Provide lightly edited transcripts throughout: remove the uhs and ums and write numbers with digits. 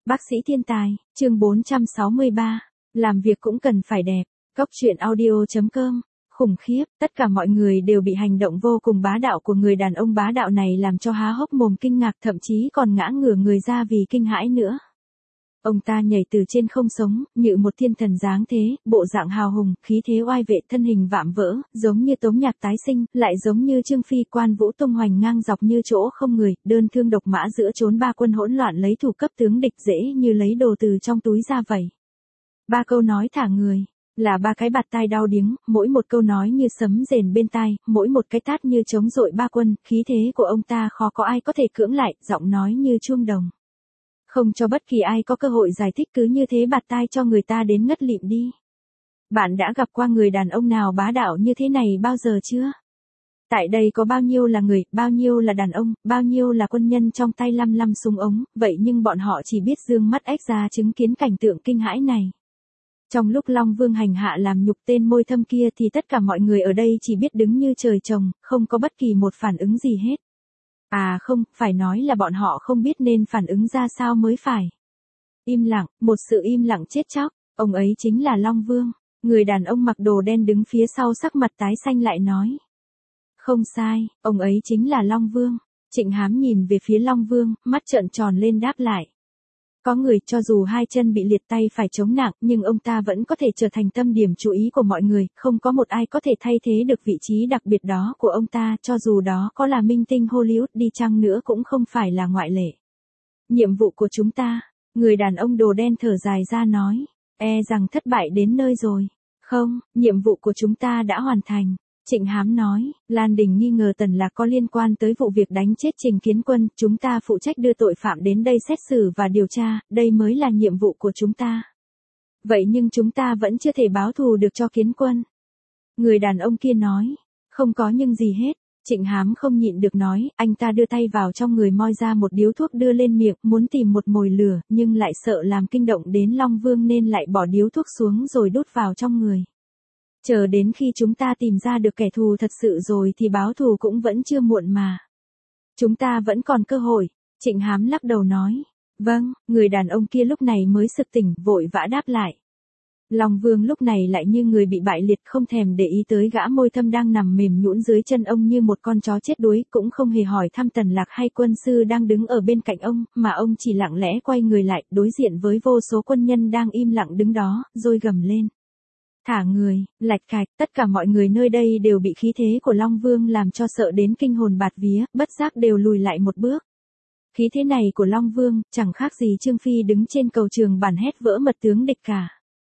Bác sĩ thiên tài, chương 463. Làm việc cũng cần phải đẹp. Cốc truyện audio.com. Khủng khiếp, tất cả mọi người đều bị hành động vô cùng bá đạo của người đàn ông bá đạo này làm cho há hốc mồm kinh ngạc, thậm chí còn ngã ngửa người ra vì kinh hãi nữa. Ông ta nhảy từ trên không sống, như một thiên thần dáng thế, bộ dạng hào hùng, khí thế oai vệ, thân hình vạm vỡ, giống như Tống Nhạc tái sinh, lại giống như Trương Phi Quan Vũ tung hoành ngang dọc như chỗ không người, đơn thương độc mã giữa chốn ba quân hỗn loạn lấy thủ cấp tướng địch dễ như lấy đồ từ trong túi ra vậy. Ba câu nói thả người, là ba cái bạt tai đau điếng, mỗi một câu nói như sấm rền bên tai, mỗi một cái tát như chống dội ba quân, khí thế của ông ta khó có ai có thể cưỡng lại, giọng nói như chuông đồng. Không cho bất kỳ ai có cơ hội giải thích, cứ như thế bạt tai cho người ta đến ngất lịm đi. Bạn đã gặp qua người đàn ông nào bá đạo như thế này bao giờ chưa? Tại đây có bao nhiêu là người, bao nhiêu là đàn ông, bao nhiêu là quân nhân trong tay lăm lăm súng ống, vậy nhưng bọn họ chỉ biết dương mắt ếch ra chứng kiến cảnh tượng kinh hãi này. Trong lúc Long Vương hành hạ làm nhục tên môi thâm kia thì tất cả mọi người ở đây chỉ biết đứng như trời trồng, không có bất kỳ một phản ứng gì hết. À không, phải nói là bọn họ không biết nên phản ứng ra sao mới phải. Im lặng, một sự im lặng chết chóc, ông ấy chính là Long Vương. Người đàn ông mặc đồ đen đứng phía sau sắc mặt tái xanh lại nói. Không sai, ông ấy chính là Long Vương. Trịnh Hám nhìn về phía Long Vương, mắt trợn tròn lên đáp lại. Có người cho dù hai chân bị liệt tay phải chống nặng nhưng ông ta vẫn có thể trở thành tâm điểm chú ý của mọi người, không có một ai có thể thay thế được vị trí đặc biệt đó của ông ta, cho dù đó có là minh tinh Hollywood đi chăng nữa cũng không phải là ngoại lệ. Nhiệm vụ của chúng ta, người đàn ông đồ đen thở dài ra nói, rằng thất bại đến nơi rồi. Không, nhiệm vụ của chúng ta đã hoàn thành. Trịnh Hám nói, Lan Đình nghi ngờ Tần Lạc có liên quan tới vụ việc đánh chết Trình Kiến Quân, chúng ta phụ trách đưa tội phạm đến đây xét xử và điều tra, đây mới là nhiệm vụ của chúng ta. Vậy nhưng chúng ta vẫn chưa thể báo thù được cho Kiến Quân. Người đàn ông kia nói, không có nhưng gì hết. Trịnh Hám không nhịn được nói, anh ta đưa tay vào trong người moi ra một điếu thuốc đưa lên miệng, muốn tìm một mồi lửa, nhưng lại sợ làm kinh động đến Long Vương nên lại bỏ điếu thuốc xuống rồi đút vào trong người. Chờ đến khi chúng ta tìm ra được kẻ thù thật sự rồi thì báo thù cũng vẫn chưa muộn mà. Chúng ta vẫn còn cơ hội. Trịnh Hám lắc đầu nói. Vâng, người đàn ông kia lúc này mới sực tỉnh, vội vã đáp lại. Long Vương lúc này lại như người bị bại liệt, không thèm để ý tới gã môi thâm đang nằm mềm nhũn dưới chân ông như một con chó chết đuối, cũng không hề hỏi thăm Tần Lạc hay quân sư đang đứng ở bên cạnh ông, mà ông chỉ lặng lẽ quay người lại, đối diện với vô số quân nhân đang im lặng đứng đó, rồi gầm lên. Thả người, lạch cạch, tất cả mọi người nơi đây đều bị khí thế của Long Vương làm cho sợ đến kinh hồn bạt vía, bất giác đều lùi lại một bước. Khí thế này của Long Vương, chẳng khác gì Trương Phi đứng trên cầu trường bản hét vỡ mật tướng địch cả.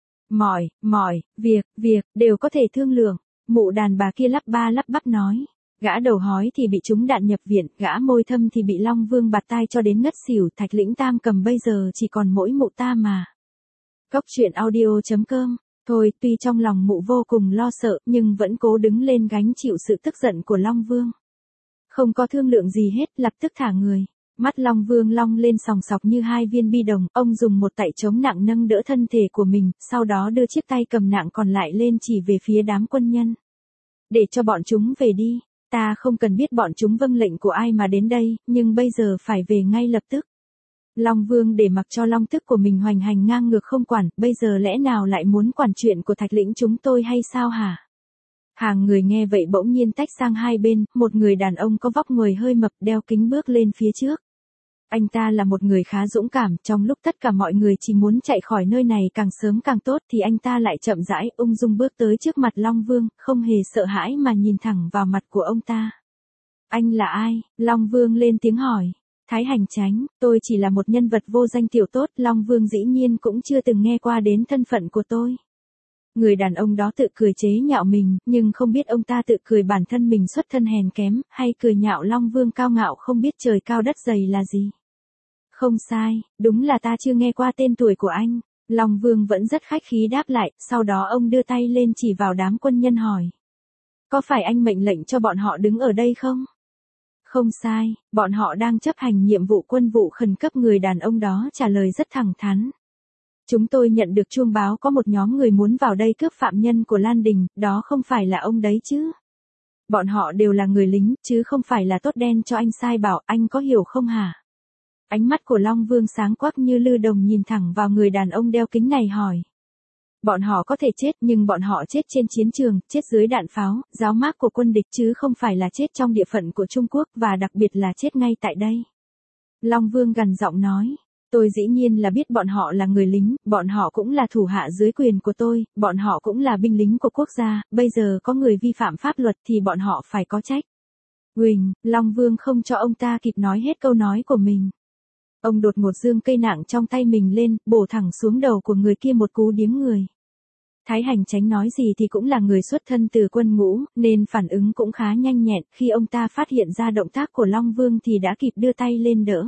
Mọi, việc, đều có thể thương lượng. Mụ đàn bà kia lắp ba lắp bắp nói. Gã đầu hói thì bị trúng đạn nhập viện, gã môi thâm thì bị Long Vương bạt tai cho đến ngất xỉu, Thạch Lĩnh Tam Cầm bây giờ chỉ còn mỗi mụ ta mà. Cốc truyện audio.com. Thôi, tuy trong lòng mụ vô cùng lo sợ, nhưng vẫn cố đứng lên gánh chịu sự tức giận của Long Vương. Không có thương lượng gì hết, lập tức thả người. Mắt Long Vương long lên sòng sọc như hai viên bi đồng, ông dùng một tay chống nặng nâng đỡ thân thể của mình, sau đó đưa chiếc tay cầm nặng còn lại lên chỉ về phía đám quân nhân. Để cho bọn chúng về đi, ta không cần biết bọn chúng vâng lệnh của ai mà đến đây, nhưng bây giờ phải về ngay lập tức. Long Vương để mặc cho long tức của mình hoành hành ngang ngược không quản, bây giờ lẽ nào lại muốn quản chuyện của Thạch Lĩnh chúng tôi hay sao hả? Hàng người nghe vậy bỗng nhiên tách sang hai bên, một người đàn ông có vóc người hơi mập đeo kính bước lên phía trước. Anh ta là một người khá dũng cảm, trong lúc tất cả mọi người chỉ muốn chạy khỏi nơi này càng sớm càng tốt thì anh ta lại chậm rãi, ung dung bước tới trước mặt Long Vương, không hề sợ hãi mà nhìn thẳng vào mặt của ông ta. Anh là ai? Long Vương lên tiếng hỏi. Thái Hành Chánh, tôi chỉ là một nhân vật vô danh tiểu tốt, Long Vương dĩ nhiên cũng chưa từng nghe qua đến thân phận của tôi. Người đàn ông đó tự cười chế nhạo mình, nhưng không biết ông ta tự cười bản thân mình xuất thân hèn kém, hay cười nhạo Long Vương cao ngạo không biết trời cao đất dày là gì. Không sai, đúng là ta chưa nghe qua tên tuổi của anh. Long Vương vẫn rất khách khí đáp lại, sau đó ông đưa tay lên chỉ vào đám quân nhân hỏi. Có phải anh mệnh lệnh cho bọn họ đứng ở đây không? Không sai, bọn họ đang chấp hành nhiệm vụ quân vụ khẩn cấp, người đàn ông đó trả lời rất thẳng thắn. Chúng tôi nhận được chuông báo có một nhóm người muốn vào đây cướp phạm nhân của Lan Đình, đó không phải là ông đấy chứ? Bọn họ đều là người lính, chứ không phải là tốt đen cho anh sai bảo, anh có hiểu không hả? Ánh mắt của Long Vương sáng quắc như lư đồng nhìn thẳng vào người đàn ông đeo kính này hỏi. Bọn họ có thể chết nhưng bọn họ chết trên chiến trường, chết dưới đạn pháo, giáo mác của quân địch chứ không phải là chết trong địa phận của Trung Quốc và đặc biệt là chết ngay tại đây. Long Vương gằn giọng nói. Tôi dĩ nhiên là biết bọn họ là người lính, bọn họ cũng là thủ hạ dưới quyền của tôi, bọn họ cũng là binh lính của quốc gia, bây giờ có người vi phạm pháp luật thì bọn họ phải có trách. Huỳnh, Long Vương không cho ông ta kịp nói hết câu nói của mình. Ông đột ngột giương cây nặng trong tay mình lên, bổ thẳng xuống đầu của người kia một cú điếng người. Thái Hành Chánh nói gì thì cũng là người xuất thân từ quân ngũ, nên phản ứng cũng khá nhanh nhẹn, khi ông ta phát hiện ra động tác của Long Vương thì đã kịp đưa tay lên đỡ.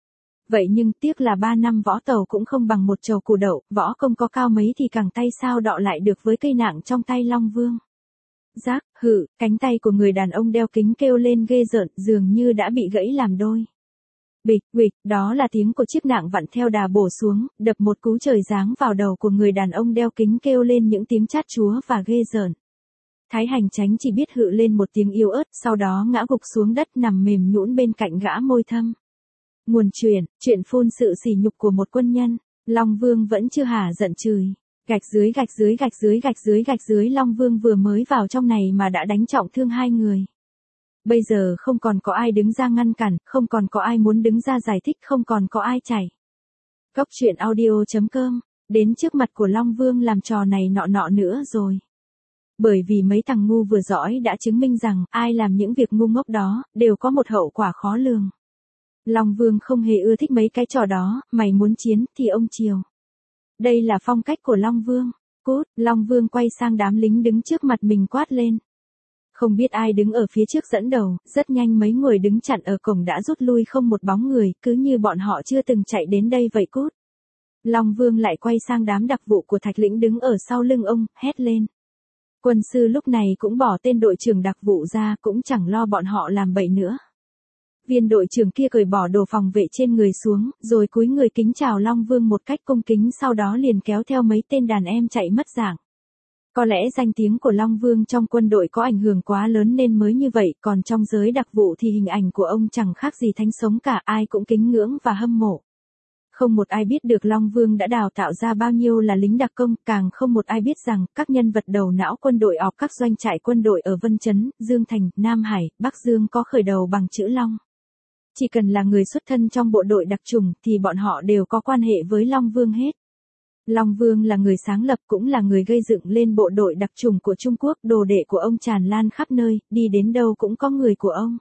Vậy nhưng tiếc là 3 năm võ tàu cũng không bằng một chầu củ đậu, võ công có cao mấy thì cẳng tay sao đọ lại được với cây nặng trong tay Long Vương. Rác, hự, cánh tay của người đàn ông đeo kính kêu lên ghê rợn, dường như đã bị gãy làm đôi. Bịch, bịch, đó là tiếng của chiếc nạng vặn theo đà bổ xuống, đập một cú trời giáng vào đầu của người đàn ông đeo kính kêu lên những tiếng chát chúa và ghê rợn. Thái Hành Chánh chỉ biết hự lên một tiếng yếu ớt, sau đó ngã gục xuống đất nằm mềm nhũn bên cạnh gã môi thâm. Nguồn chuyện phun sự sỉ nhục của một quân nhân, Long Vương vẫn chưa hả giận chửi. Gạch dưới gạch dưới gạch dưới gạch dưới gạch dưới Long Vương vừa mới vào trong này mà đã đánh trọng thương 2 người. Bây giờ không còn có ai đứng ra ngăn cản, không còn có ai muốn đứng ra giải thích, không còn có ai chảy. Cốc truyện audio.com, đến trước mặt của Long Vương làm trò này nọ nữa rồi. Bởi vì mấy thằng ngu vừa giỏi đã chứng minh rằng ai làm những việc ngu ngốc đó, đều có một hậu quả khó lường. Long Vương không hề ưa thích mấy cái trò đó, mày muốn chiến thì ông chiều. Đây là phong cách của Long Vương. Cút, Long Vương quay sang đám lính đứng trước mặt mình quát lên. Không biết ai đứng ở phía trước dẫn đầu, rất nhanh mấy người đứng chặn ở cổng đã rút lui không một bóng người, cứ như bọn họ chưa từng chạy đến đây vậy cút. Long Vương lại quay sang đám đặc vụ của Thạch Lĩnh đứng ở sau lưng ông, hét lên. Quân sư lúc này cũng bỏ tên đội trưởng đặc vụ ra, cũng chẳng lo bọn họ làm bậy nữa. Viên đội trưởng kia cởi bỏ đồ phòng vệ trên người xuống, rồi cúi người kính chào Long Vương một cách cung kính, sau đó liền kéo theo mấy tên đàn em chạy mất dạng. Có lẽ danh tiếng của Long Vương trong quân đội có ảnh hưởng quá lớn nên mới như vậy, còn trong giới đặc vụ thì hình ảnh của ông chẳng khác gì thánh sống cả, ai cũng kính ngưỡng và hâm mộ. Không một ai biết được Long Vương đã đào tạo ra bao nhiêu là lính đặc công, càng không một ai biết rằng các nhân vật đầu não quân đội ọp các doanh trại quân đội ở Vân Chấn, Dương Thành, Nam Hải, Bắc Dương có khởi đầu bằng chữ Long. Chỉ cần là người xuất thân trong bộ đội đặc chủng thì bọn họ đều có quan hệ với Long Vương hết. Long Vương là người sáng lập cũng là người gây dựng lên bộ đội đặc chủng của Trung Quốc, đồ đệ của ông tràn lan khắp nơi, đi đến đâu cũng có người của ông.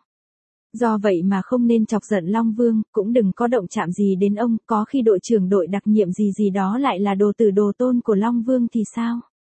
Do vậy mà không nên chọc giận Long Vương, cũng đừng có động chạm gì đến ông, có khi đội trưởng đội đặc nhiệm gì đó lại là đồ tử đồ tôn của Long Vương thì sao?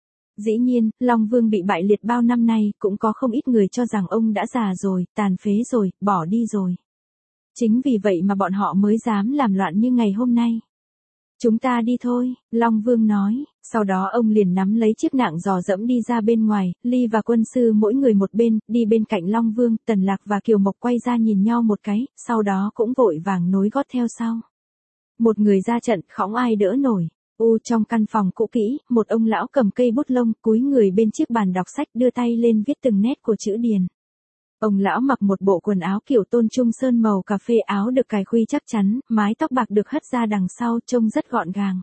Dĩ nhiên, Long Vương bị bại liệt bao năm nay, cũng có không ít người cho rằng ông đã già rồi, tàn phế rồi, bỏ đi rồi. Chính vì vậy mà bọn họ mới dám làm loạn như ngày hôm nay. Chúng ta đi thôi, Long Vương nói, sau đó ông liền nắm lấy chiếc nạng dò dẫm đi ra bên ngoài, Ly và quân sư mỗi người một bên, đi bên cạnh Long Vương, Tần Lạc và Kiều Mộc quay ra nhìn nhau một cái, sau đó cũng vội vàng nối gót theo sau. Một người ra trận, khõng ai đỡ nổi. Trong căn phòng cũ kỹ, một ông lão cầm cây bút lông, cúi người bên chiếc bàn đọc sách đưa tay lên viết từng nét của chữ điền. Ông lão mặc một bộ quần áo kiểu tôn trung sơn màu cà phê, áo được cài khuy chắc chắn, mái tóc bạc được hất ra đằng sau, trông rất gọn gàng.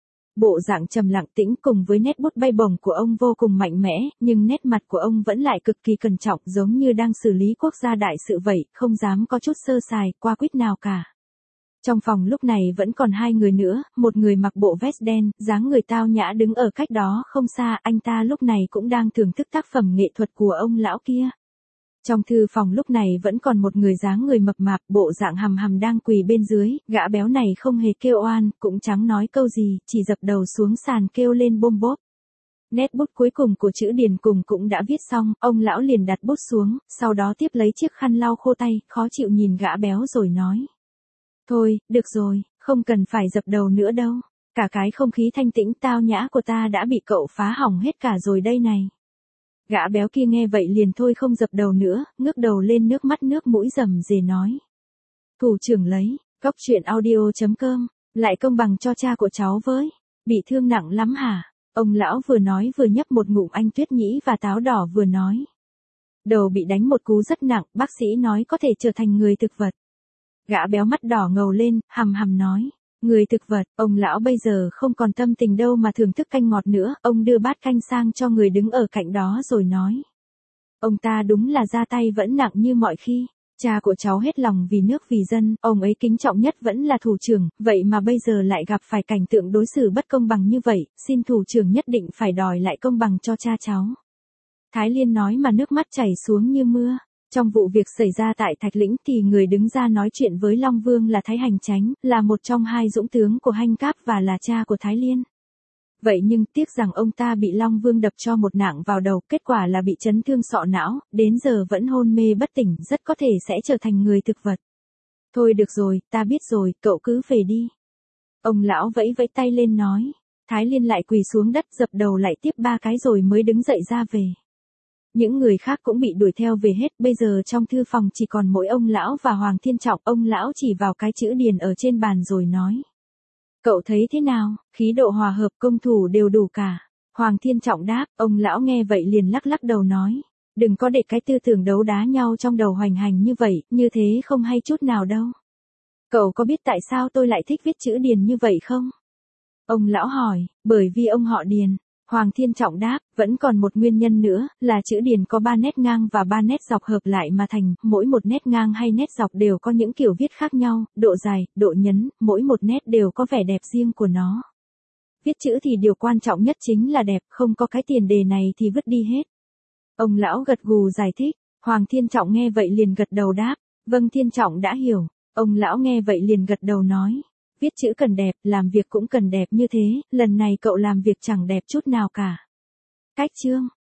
Bộ dạng trầm lặng tĩnh cùng với nét bút bay bổng của ông vô cùng mạnh mẽ, nhưng nét mặt của ông vẫn lại cực kỳ cẩn trọng, giống như đang xử lý quốc gia đại sự vậy, không dám có chút sơ sài, qua quýt nào cả. Trong phòng lúc này vẫn còn 2 người nữa, một người mặc bộ vest đen, dáng người tao nhã đứng ở cách đó không xa, anh ta lúc này cũng đang thưởng thức tác phẩm nghệ thuật của ông lão kia. Trong thư phòng lúc này vẫn còn một người dáng người mập mạp, bộ dạng hầm hầm đang quỳ bên dưới, gã béo này không hề kêu oan, cũng chẳng nói câu gì, chỉ dập đầu xuống sàn kêu lên bôm bốp. Nét bút cuối cùng của chữ điền cùng cũng đã viết xong, ông lão liền đặt bút xuống, sau đó tiếp lấy chiếc khăn lau khô tay, khó chịu nhìn gã béo rồi nói. Thôi, được rồi, không cần phải dập đầu nữa đâu, cả cái không khí thanh tĩnh tao nhã của ta đã bị cậu phá hỏng hết cả rồi đây này. Gã béo kia nghe vậy liền thôi không dập đầu nữa, ngước đầu lên nước mắt nước mũi rầm rề nói. Thủ trưởng lấy, cốc truyện audio.com, lại công bằng cho cha của cháu với, bị thương nặng lắm hả? Ông lão vừa nói vừa nhấp một ngụm anh tuyết nhĩ và táo đỏ vừa nói. Đầu bị đánh một cú rất nặng, bác sĩ nói có thể trở thành người thực vật. Gã béo mắt đỏ ngầu lên, hằm hằm nói. Người thực vật, ông lão bây giờ không còn tâm tình đâu mà thưởng thức canh ngọt nữa, ông đưa bát canh sang cho người đứng ở cạnh đó rồi nói. Ông ta đúng là ra tay vẫn nặng như mọi khi. Cha của cháu hết lòng vì nước vì dân, ông ấy kính trọng nhất vẫn là thủ trưởng, vậy mà bây giờ lại gặp phải cảnh tượng đối xử bất công bằng như vậy, xin thủ trưởng nhất định phải đòi lại công bằng cho cha cháu. Thái Liên nói mà nước mắt chảy xuống như mưa. Trong vụ việc xảy ra tại Thạch Lĩnh thì người đứng ra nói chuyện với Long Vương là Thái Hành Chánh, là một trong hai dũng tướng của Hanh Cáp và là cha của Thái Liên. Vậy nhưng tiếc rằng ông ta bị Long Vương đập cho một nạng vào đầu, kết quả là bị chấn thương sọ não, đến giờ vẫn hôn mê bất tỉnh, rất có thể sẽ trở thành người thực vật. Thôi được rồi, ta biết rồi, cậu cứ về đi. Ông lão vẫy vẫy tay lên nói. Thái Liên lại quỳ xuống đất dập đầu lại tiếp 3 cái rồi mới đứng dậy ra về. Những người khác cũng bị đuổi theo về hết, bây giờ trong thư phòng chỉ còn mỗi ông lão và Hoàng Thiên Trọng. Ông lão chỉ vào cái chữ điền ở trên bàn rồi nói. Cậu thấy thế nào, khí độ hòa hợp công thủ đều đủ cả. Hoàng Thiên Trọng đáp, ông lão nghe vậy liền lắc lắc đầu nói. Đừng có để cái tư tưởng đấu đá nhau trong đầu hoành hành như vậy, như thế không hay chút nào đâu. Cậu có biết tại sao tôi lại thích viết chữ điền như vậy không? Ông lão hỏi, bởi vì ông họ Điền. Hoàng Thiên Trọng đáp, vẫn còn một nguyên nhân nữa, là chữ điền có 3 nét ngang và 3 nét dọc hợp lại mà thành, mỗi một nét ngang hay nét dọc đều có những kiểu viết khác nhau, độ dài, độ nhấn, mỗi một nét đều có vẻ đẹp riêng của nó. Viết chữ thì điều quan trọng nhất chính là đẹp, không có cái tiền đề này thì vứt đi hết. Ông lão gật gù giải thích, Hoàng Thiên Trọng nghe vậy liền gật đầu đáp, vâng Thiên Trọng đã hiểu. Ông lão nghe vậy liền gật đầu nói. Viết chữ cần đẹp, làm việc cũng cần đẹp như thế, lần này cậu làm việc chẳng đẹp chút nào cả. Cách chương